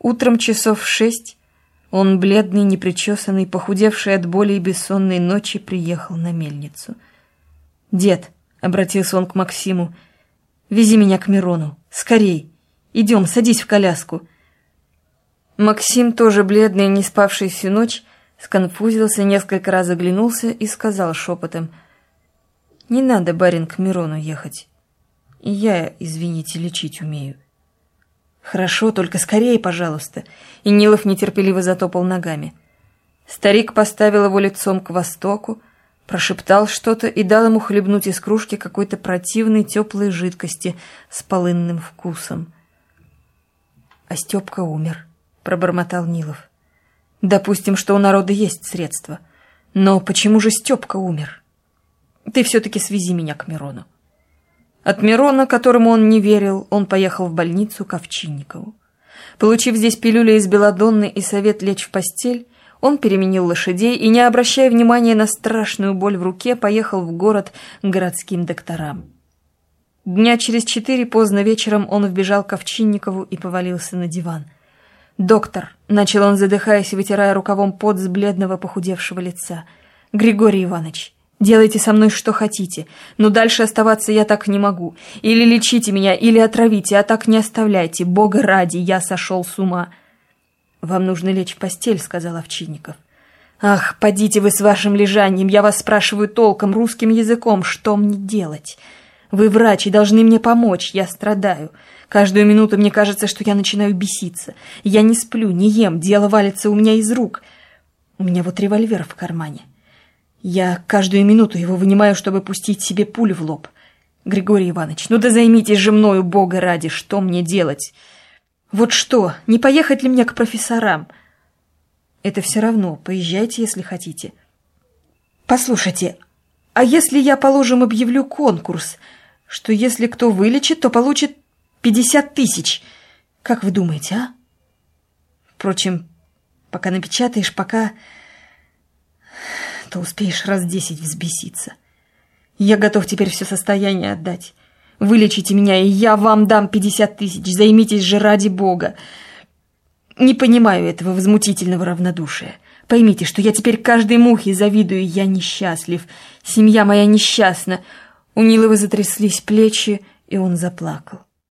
Утром часов в 6 он, бледный, непричесанный, похудевший от боли и бессонной ночи, приехал на мельницу. «Дед», — обратился он к Максиму, — «вези меня к Мирону, скорей, идем, садись в коляску». Максим, тоже бледный, не спавший всю ночь, сконфузился, несколько раз оглянулся и сказал шепотом: «Не надо, барин, к Мирону ехать. И я, извините, лечить умею». «Хорошо, только скорее, пожалуйста». И Нилов нетерпеливо затопал ногами. Старик поставил его лицом к востоку, прошептал что-то и дал ему хлебнуть из кружки какой-то противной теплой жидкости с полынным вкусом. «А Степка умер», — пробормотал Нилов. «Допустим, что у народа есть средства. Но почему же Степка умер? Ты все-таки свези меня к Мирону». От Мирона, которому он не верил, он поехал в больницу к Овчинникову. Получив здесь пилюли из белодонны и совет лечь в постель, он переменил лошадей и, не обращая внимания на страшную боль в руке, поехал в город к городским докторам. Дня через 4 поздно вечером он вбежал к Овчинникову и повалился на диван. «Доктор», — начал он, задыхаясь и вытирая рукавом пот с бледного похудевшего лица, — «Григорий Иванович, делайте со мной что хотите, но дальше оставаться я так не могу. Или лечите меня, или отравите, а так не оставляйте. Бога ради, я сошел с ума». «Вам нужно лечь в постель», — сказал Овчинников. «Ах, подите вы с вашим лежанием, я вас спрашиваю толком, русским языком, что мне делать? Вы врач и должны мне помочь, я страдаю. Каждую минуту мне кажется, что я начинаю беситься. Я не сплю, не ем, дело валится у меня из рук. У меня вот револьвер в кармане. Я каждую минуту его вынимаю, чтобы пустить себе пулю в лоб. Григорий Иванович, ну да займитесь же мною, Бога ради, что мне делать? Вот что, не поехать ли мне к профессорам?» «Это все равно, поезжайте, если хотите». «Послушайте, а если я, положим, объявлю конкурс, что если кто вылечит, то получит 50 тысяч? Как вы думаете, а? Впрочем, пока напечатаешь, то успеешь раз 10 взбеситься. Я готов теперь все состояние отдать. Вылечите меня, и я вам дам 50 тысяч. Займитесь же ради Бога. Не понимаю этого возмутительного равнодушия. Поймите, что я теперь каждой мухе завидую, я несчастлив. Семья моя несчастна». У Нилова затряслись плечи, и он заплакал.